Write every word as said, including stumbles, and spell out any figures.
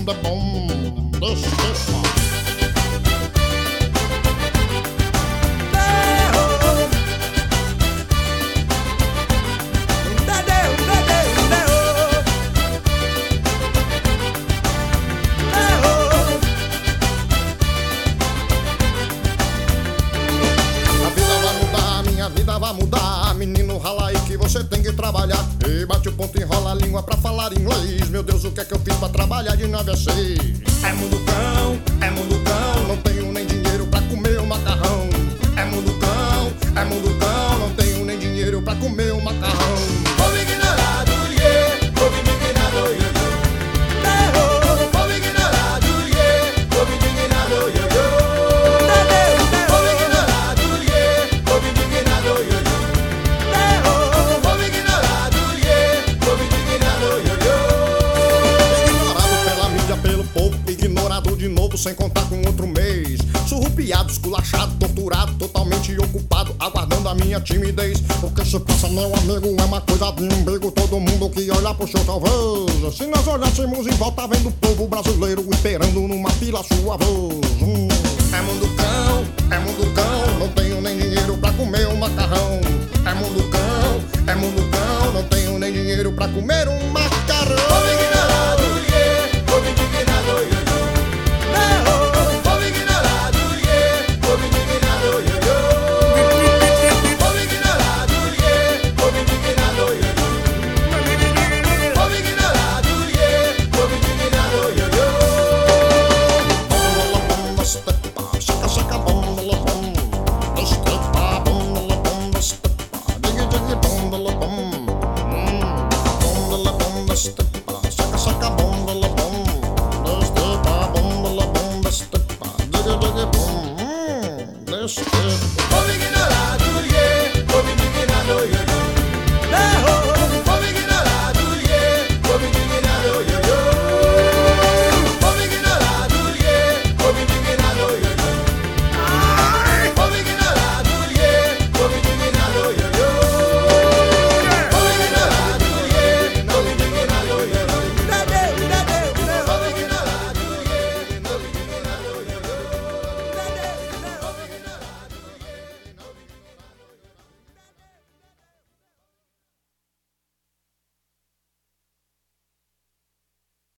da bom, deixa, deixa. A vida vai mudar, menino, rala aí que você tem que trabalhar. E bate o ponto, enrola a língua pra falar inglês. Meu Deus, o que é que eu fiz pra trabalhar de nove a seis? É mundo cão, é mundo cão, não tenho nem dinheiro pra comer o macarrão. É mundo cão, é mundo cão, não tenho nem dinheiro pra comer o macarrão. Povo ignorado, yeah, povo indignado, yo, yo. Povo ignorado, yeah, povo indignado, yo, yo. De novo sem contar com outro mês. Surrupiado, esculachado, torturado, totalmente ocupado, aguardando a minha timidez. O que se passa, meu amigo, é uma coisa de umbigo. Todo mundo que olha pro show talvez. Se nós olhássemos em volta vendo o povo brasileiro esperando numa fila sua vez. hum. É mundo cão, é mundo cão, não tenho nem dinheiro pra comer um macarrão. É mundo cão, é mundo cão, não tenho nem dinheiro pra comer um macarrão. Povo ignorado, yeah, povo indignado, yo, yo. Let's